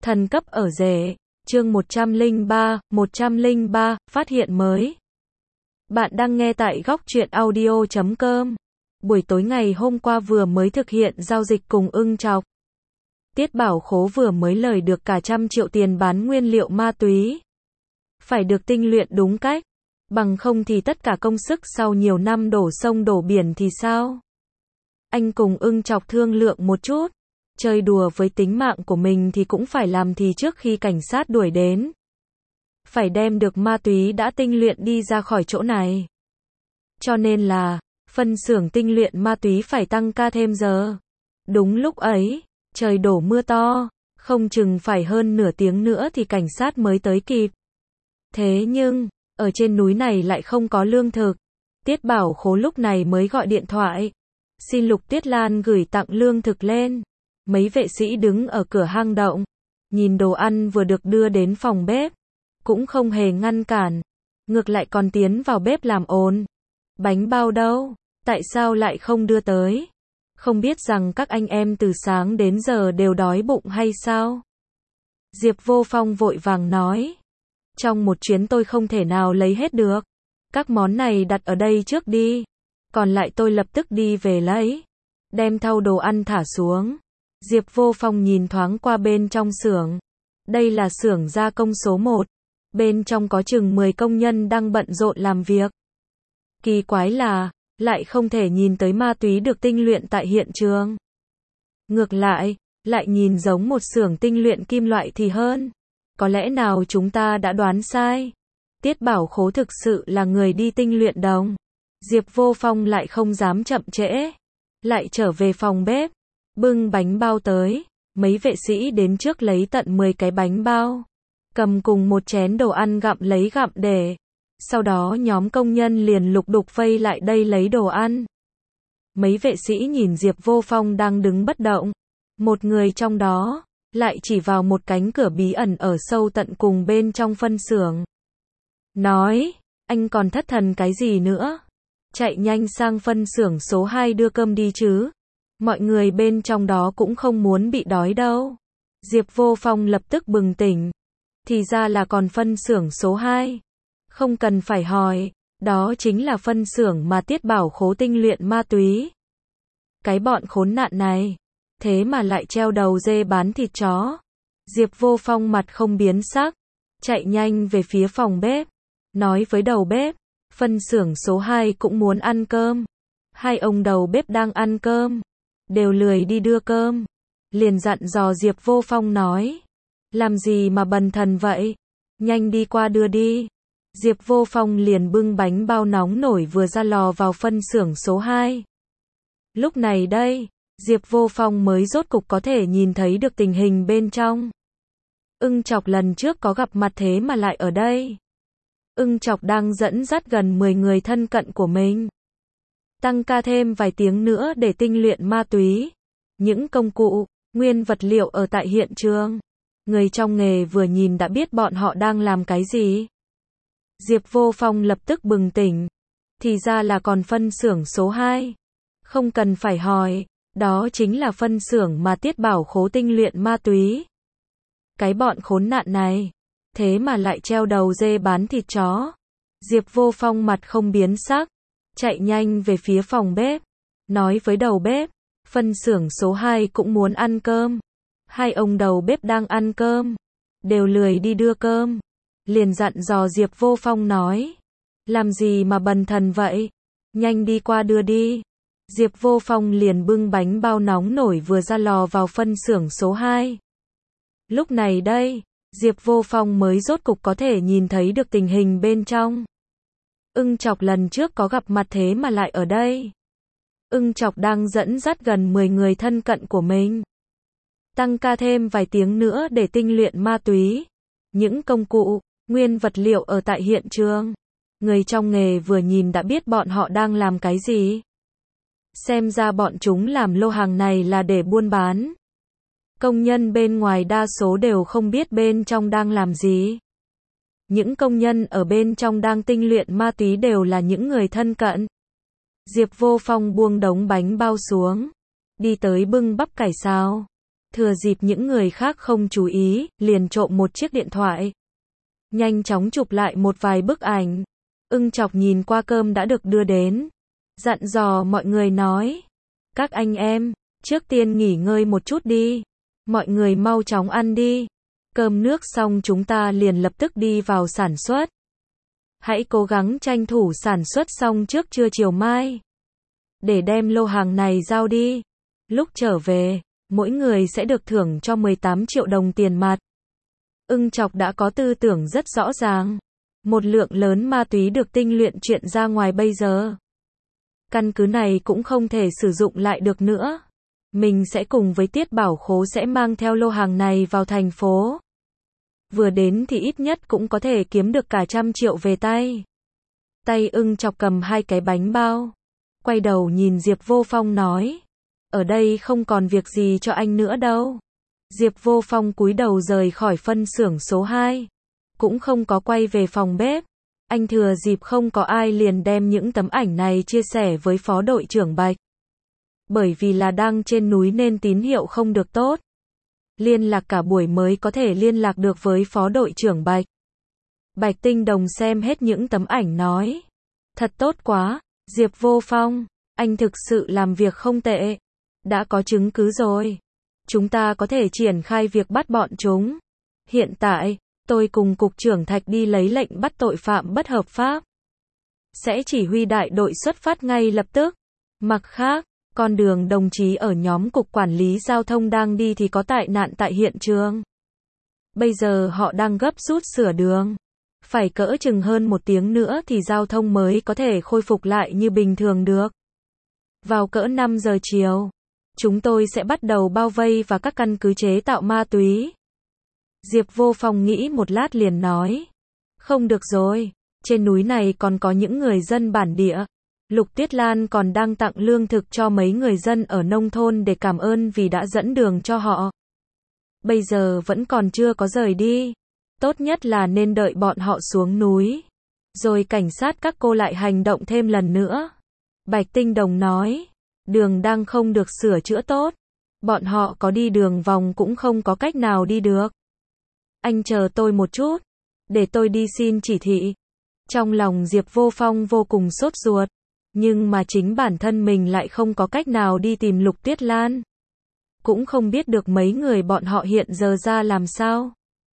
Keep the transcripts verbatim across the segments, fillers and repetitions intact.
Thần cấp ở rể, chương một trăm lẻ ba, một trăm lẻ ba, phát hiện mới. Bạn đang nghe tại góc truyện audio chấm com. Buổi tối ngày hôm qua vừa mới thực hiện giao dịch cùng Ưng Chọc. Tiết Bảo Khố vừa mới lời được cả trăm triệu tiền bán nguyên liệu ma túy. Phải được tinh luyện đúng cách, bằng không thì tất cả công sức sau nhiều năm đổ sông đổ biển thì sao? Anh cùng Ưng Chọc thương lượng một chút. Chơi đùa với tính mạng của mình thì cũng phải làm thì trước khi cảnh sát đuổi đến. Phải đem được ma túy đã tinh luyện đi ra khỏi chỗ này. Cho nên là, phân xưởng tinh luyện ma túy phải tăng ca thêm giờ. Đúng lúc ấy, trời đổ mưa to, không chừng phải hơn nửa tiếng nữa thì cảnh sát mới tới kịp. Thế nhưng, ở trên núi này lại không có lương thực. Tiết Bảo Khố lúc này mới gọi điện thoại. Xin Lục Tuyết Lan gửi tặng lương thực lên. Mấy vệ sĩ đứng ở cửa hang động, nhìn đồ ăn vừa được đưa đến phòng bếp, cũng không hề ngăn cản, ngược lại còn tiến vào bếp làm ồn. Bánh bao đâu? Tại sao lại không đưa tới? Không biết rằng các anh em từ sáng đến giờ đều đói bụng hay sao? Diệp Vô Phong vội vàng nói. Trong một chuyến tôi không thể nào lấy hết được. Các món này đặt ở đây trước đi. Còn lại tôi lập tức đi về lấy. Đem thau đồ ăn thả xuống. Diệp Vô Phong nhìn thoáng qua bên trong xưởng. Đây là xưởng gia công số một. Bên trong có chừng mười công nhân đang bận rộn làm việc. Kỳ quái là, lại không thể nhìn tới ma túy được tinh luyện tại hiện trường. Ngược lại, lại nhìn giống một xưởng tinh luyện kim loại thì hơn. Có lẽ nào chúng ta đã đoán sai? Tiết Bảo Khố thực sự là người đi tinh luyện đồng. Diệp Vô Phong lại không dám chậm trễ. Lại trở về phòng bếp. Bưng bánh bao tới, mấy vệ sĩ đến trước lấy tận mười cái bánh bao, cầm cùng một chén đồ ăn gặm lấy gặm để. Sau đó nhóm công nhân liền lục đục vây lại đây lấy đồ ăn. Mấy vệ sĩ nhìn Diệp Vô Phong đang đứng bất động. Một người trong đó, lại chỉ vào một cánh cửa bí ẩn ở sâu tận cùng bên trong phân xưởng. Nói, anh còn thất thần cái gì nữa? Chạy nhanh sang phân xưởng số hai đưa cơm đi chứ. Mọi người bên trong đó cũng không muốn bị đói đâu. Diệp Vô Phong lập tức bừng tỉnh. Thì ra là còn phân xưởng số hai. Không cần phải hỏi, đó chính là phân xưởng mà Tiết Bảo Khố tinh luyện ma túy. Cái bọn khốn nạn này, thế mà lại treo đầu dê bán thịt chó. Diệp Vô Phong mặt không biến sắc, chạy nhanh về phía phòng bếp, nói với đầu bếp, phân xưởng số hai cũng muốn ăn cơm. Hai ông đầu bếp đang ăn cơm, đều lười đi đưa cơm. Liền dặn dò Diệp Vô Phong nói, làm gì mà bần thần vậy? Nhanh đi qua đưa đi. Diệp Vô Phong liền bưng bánh bao nóng nổi vừa ra lò vào phân xưởng số hai. Lúc này đây, Diệp Vô Phong mới rốt cục có thể nhìn thấy được tình hình bên trong. Ưng Chọc lần trước có gặp mặt thế mà lại ở đây. Ưng Chọc đang dẫn dắt gần mười người thân cận của mình. Tăng ca thêm vài tiếng nữa để tinh luyện ma túy. Những công cụ, nguyên vật liệu ở tại hiện trường. Người trong nghề vừa nhìn đã biết bọn họ đang làm cái gì. Diệp Vô Phong lập tức bừng tỉnh. Thì ra là còn phân xưởng số hai. Không cần phải hỏi, đó chính là phân xưởng mà Tiết Bảo Khố tinh luyện ma túy. Cái bọn khốn nạn này, thế mà lại treo đầu dê bán thịt chó. Diệp Vô Phong mặt không biến sắc, chạy nhanh về phía phòng bếp, nói với đầu bếp, phân xưởng số hai cũng muốn ăn cơm. Hai ông đầu bếp đang ăn cơm, đều lười đi đưa cơm. Liền dặn dò Diệp Vô Phong nói, làm gì mà bần thần vậy? Nhanh đi qua đưa đi. Diệp Vô Phong liền bưng bánh bao nóng nổi vừa ra lò vào phân xưởng số hai. Lúc này đây, Diệp Vô Phong mới rốt cục có thể nhìn thấy được tình hình bên trong. Ưng Chọc lần trước có gặp mặt thế mà lại ở đây. Ưng Chọc đang dẫn dắt gần mười người thân cận của mình. Tăng ca thêm vài tiếng nữa để tinh luyện ma túy. Những công cụ, nguyên vật liệu ở tại hiện trường. Người trong nghề vừa nhìn đã biết bọn họ đang làm cái gì. Xem ra bọn chúng làm lô hàng này là để buôn bán. Công nhân bên ngoài đa số đều không biết bên trong đang làm gì. Những công nhân ở bên trong đang tinh luyện ma túy đều là những người thân cận. Diệp Vô Phong buông đống bánh bao xuống, đi tới bưng bắp cải xào, Thừa dịp những người khác không chú ý, liền trộm một chiếc điện thoại. Nhanh chóng chụp lại một vài bức ảnh. Ưng Chọc nhìn qua cơm đã được đưa đến. Dặn dò mọi người nói. Các anh em, trước tiên nghỉ ngơi một chút đi. Mọi người mau chóng ăn đi. Cơm nước xong chúng ta liền lập tức đi vào sản xuất. Hãy cố gắng tranh thủ sản xuất xong trước trưa chiều mai. Để đem lô hàng này giao đi. Lúc trở về, mỗi người sẽ được thưởng cho mười tám triệu đồng tiền mặt. Ưng Chọc đã có tư tưởng rất rõ ràng. Một lượng lớn ma túy được tinh luyện chuyển ra ngoài bây giờ. Căn cứ này cũng không thể sử dụng lại được nữa. Mình sẽ cùng với Tiết Bảo Khố sẽ mang theo lô hàng này vào thành phố. Vừa đến thì ít nhất cũng có thể kiếm được cả trăm triệu về tay. Tay Ưng Chọc cầm hai cái bánh bao. Quay đầu nhìn Diệp Vô Phong nói. Ở đây không còn việc gì cho anh nữa đâu. Diệp Vô Phong cúi đầu rời khỏi phân xưởng số hai. Cũng không có quay về phòng bếp. Anh thừa dịp không có ai liền đem những tấm ảnh này chia sẻ với phó đội trưởng Bạch. Bởi vì là đang trên núi nên tín hiệu không được tốt. Liên lạc cả buổi mới có thể liên lạc được với phó đội trưởng Bạch. Bạch Tinh Đồng xem hết những tấm ảnh nói. Thật tốt quá, Diệp Vô Phong, anh thực sự làm việc không tệ. Đã có chứng cứ rồi. Chúng ta có thể triển khai việc bắt bọn chúng. Hiện tại, tôi cùng Cục trưởng Thạch đi lấy lệnh bắt tội phạm bất hợp pháp. Sẽ chỉ huy đại đội xuất phát ngay lập tức. Mặt khác, con đường đồng chí ở nhóm Cục Quản lý Giao thông đang đi thì có tai nạn tại hiện trường. Bây giờ họ đang gấp rút sửa đường. Phải cỡ chừng hơn một tiếng nữa thì giao thông mới có thể khôi phục lại như bình thường được. Vào cỡ năm giờ chiều, chúng tôi sẽ bắt đầu bao vây và các căn cứ chế tạo ma túy. Diệp Vô Phong nghĩ một lát liền nói. Không được rồi, trên núi này còn có những người dân bản địa. Lục Tiết Lan còn đang tặng lương thực cho mấy người dân ở nông thôn để cảm ơn vì đã dẫn đường cho họ. Bây giờ vẫn còn chưa có rời đi. Tốt nhất là nên đợi bọn họ xuống núi. Rồi cảnh sát các cô lại hành động thêm lần nữa. Bạch Tinh Đồng nói. Đường đang không được sửa chữa tốt. Bọn họ có đi đường vòng cũng không có cách nào đi được. Anh chờ tôi một chút. Để tôi đi xin chỉ thị. Trong lòng Diệp Vô Phong vô cùng sốt ruột. Nhưng mà chính bản thân mình lại không có cách nào đi tìm Lục Tiết Lan. Cũng không biết được mấy người bọn họ hiện giờ ra làm sao.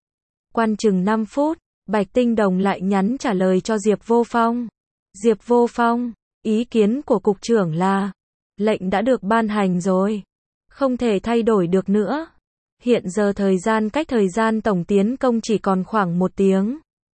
Quan chừng năm phút, Bạch Tinh Đồng lại nhắn trả lời cho Diệp Vô Phong. Diệp Vô Phong, ý kiến của cục trưởng là, lệnh đã được ban hành rồi. Không thể thay đổi được nữa. Hiện giờ thời gian cách thời gian tổng tiến công chỉ còn khoảng một tiếng.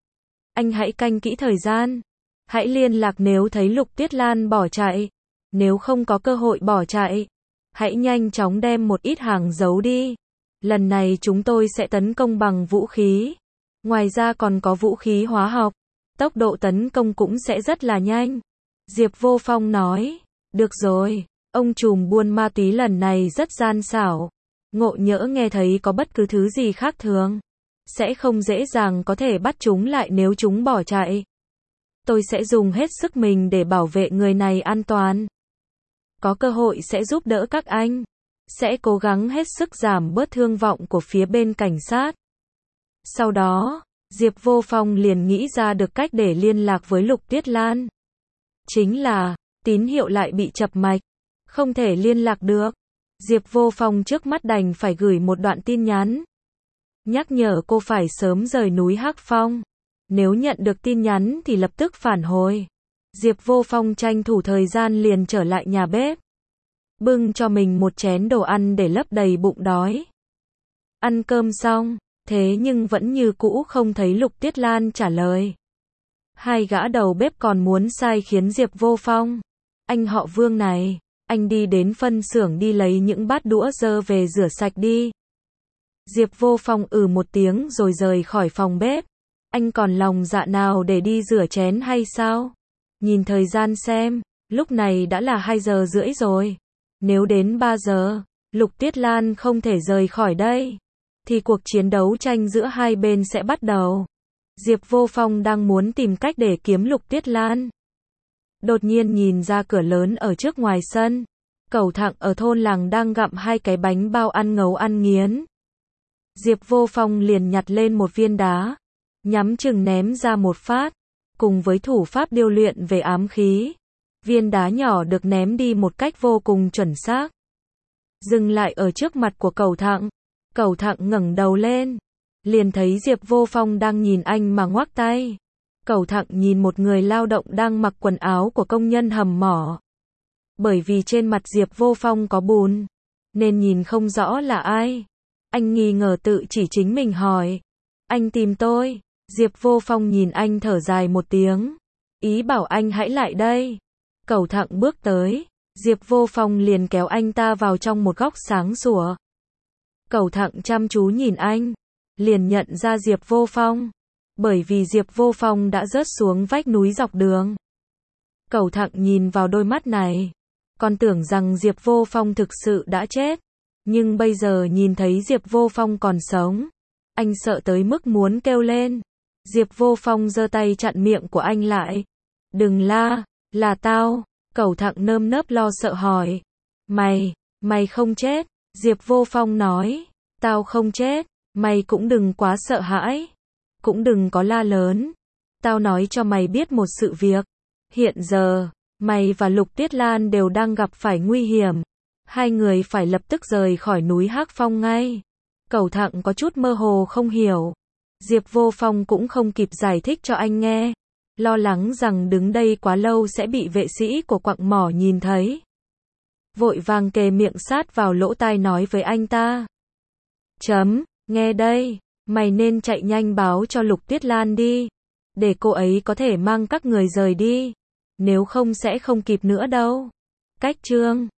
Anh hãy canh kỹ thời gian. Hãy liên lạc nếu thấy Lục Tiết Lan bỏ chạy. Nếu không có cơ hội bỏ chạy, hãy nhanh chóng đem một ít hàng giấu đi. Lần này chúng tôi sẽ tấn công bằng vũ khí. Ngoài ra còn có vũ khí hóa học. Tốc độ tấn công cũng sẽ rất là nhanh. Diệp Vô Phong nói. Được rồi, ông trùm buôn ma túy lần này rất gian xảo. Ngộ nhỡ nghe thấy có bất cứ thứ gì khác thường. Sẽ không dễ dàng có thể bắt chúng lại nếu chúng bỏ chạy. Tôi sẽ dùng hết sức mình để bảo vệ người này an toàn. Có cơ hội sẽ giúp đỡ các anh. Sẽ cố gắng hết sức giảm bớt thương vọng của phía bên cảnh sát. Sau đó, Diệp Vô Phong liền nghĩ ra được cách để liên lạc với Lục Tiết Lan. Chính là, tín hiệu lại bị chập mạch. Không thể liên lạc được. Diệp Vô Phong trước mắt đành phải gửi một đoạn tin nhắn. Nhắc nhở cô phải sớm rời núi Hắc Phong. Nếu nhận được tin nhắn thì lập tức phản hồi. Diệp Vô Phong tranh thủ thời gian liền trở lại nhà bếp. Bưng cho mình một chén đồ ăn để lấp đầy bụng đói. Ăn cơm xong, thế nhưng vẫn như cũ không thấy Lục Tiết Lan trả lời. Hai gã đầu bếp còn muốn sai khiến Diệp Vô Phong. Anh họ Vương này, anh đi đến phân xưởng đi lấy những bát đũa dơ về rửa sạch đi. Diệp Vô Phong ừ một tiếng rồi rời khỏi phòng bếp. Anh còn lòng dạ nào để đi rửa chén hay sao? Nhìn thời gian xem, lúc này đã là hai giờ rưỡi rồi. Nếu đến ba giờ, Lục Tiết Lan không thể rời khỏi đây, thì cuộc chiến đấu tranh giữa hai bên sẽ bắt đầu. Diệp Vô Phong đang muốn tìm cách để kiếm Lục Tiết Lan. Đột nhiên nhìn ra cửa lớn ở trước ngoài sân. Cẩu Thặng ở thôn làng đang gặm hai cái bánh bao ăn ngấu ăn nghiến. Diệp Vô Phong liền nhặt lên một viên đá, nhắm chừng ném ra một phát, cùng với thủ pháp điêu luyện về ám khí. Viên đá nhỏ được ném đi một cách vô cùng chuẩn xác, dừng lại ở trước mặt của Cẩu Thặng. Cẩu Thặng ngẩng đầu lên, liền thấy Diệp Vô Phong đang nhìn anh mà ngoác tay. Cẩu Thặng nhìn một người lao động đang mặc quần áo của công nhân hầm mỏ. Bởi vì trên mặt Diệp Vô Phong có bùn, nên nhìn không rõ là ai. Anh nghi ngờ tự chỉ chính mình hỏi, anh tìm tôi. Diệp Vô Phong nhìn anh thở dài một tiếng, ý bảo anh hãy lại đây. Cẩu Thặng bước tới, Diệp Vô Phong liền kéo anh ta vào trong một góc sáng sủa. Cẩu Thặng chăm chú nhìn anh, liền nhận ra Diệp Vô Phong, bởi vì Diệp Vô Phong đã rớt xuống vách núi dọc đường. Cẩu Thặng nhìn vào đôi mắt này, còn tưởng rằng Diệp Vô Phong thực sự đã chết, nhưng bây giờ nhìn thấy Diệp Vô Phong còn sống, anh sợ tới mức muốn kêu lên. Diệp Vô Phong giơ tay chặn miệng của anh lại. Đừng la, là tao. Cẩu Thặng nơm nớp lo sợ hỏi. Mày, mày không chết. Diệp Vô Phong nói. Tao không chết, mày cũng đừng quá sợ hãi. Cũng đừng có la lớn. Tao nói cho mày biết một sự việc. Hiện giờ, mày và Lục Tuyết Lan đều đang gặp phải nguy hiểm. Hai người phải lập tức rời khỏi núi Hắc Phong ngay. Cẩu Thặng có chút mơ hồ không hiểu. Diệp Vô Phong cũng không kịp giải thích cho anh nghe, lo lắng rằng đứng đây quá lâu sẽ bị vệ sĩ của quặng mỏ nhìn thấy. Vội vàng kề miệng sát vào lỗ tai nói với anh ta. Chấm, nghe đây, mày nên chạy nhanh báo cho Lục Tuyết Lan đi, để cô ấy có thể mang các người rời đi, nếu không sẽ không kịp nữa đâu. Cách chương